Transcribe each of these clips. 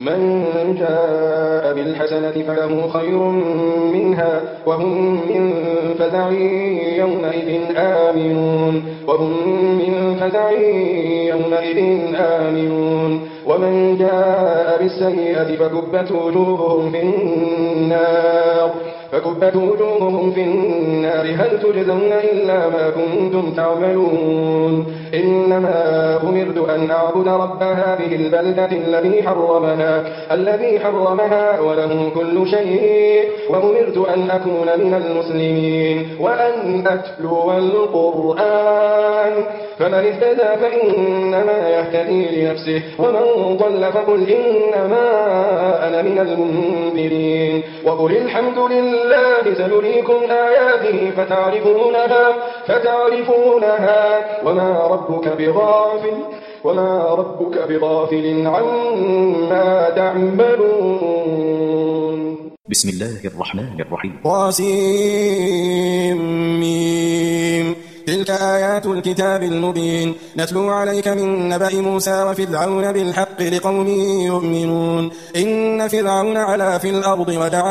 من جاء بالحسنة فله خير منها وهم من فزع يومئذ آمنون ومن جاء بالسيئة فكبت وجوههم في النار هل تجزون إلا ما كنتم تعملون إنما أمرت أن أعبد رب هذه البلدة الذي حرمها وله كل شيء وأمرت أن أكون من المسلمين وأن أتلو القرآن فمن اهتدى فإنما يهتدي لنفسه ومن ضل فقل إنما أنا من المنذرين وقل الحمد لله سنريكم آياته فتعرفونها وما ربك بغافل عما تعملون. بسم الله الرحمن الرحيم. طاسيم تلك آيات الكتاب المبين نتلو عليك من نبأ موسى وفرعون بالحق لقوم يؤمنون إن فرعون علا في الأرض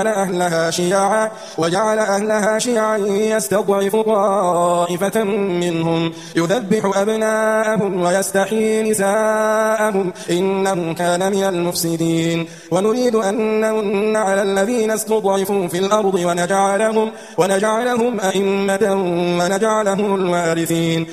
وجعل أهلها شيعا يستضعف طائفة منهم يذبح أبناءهم ويستحيي نساءهم إنه كان من المفسدين ونريد أن نمن على الذين استضعفوا في الأرض ونجعلهم أئمة ونجعلهم الوارثين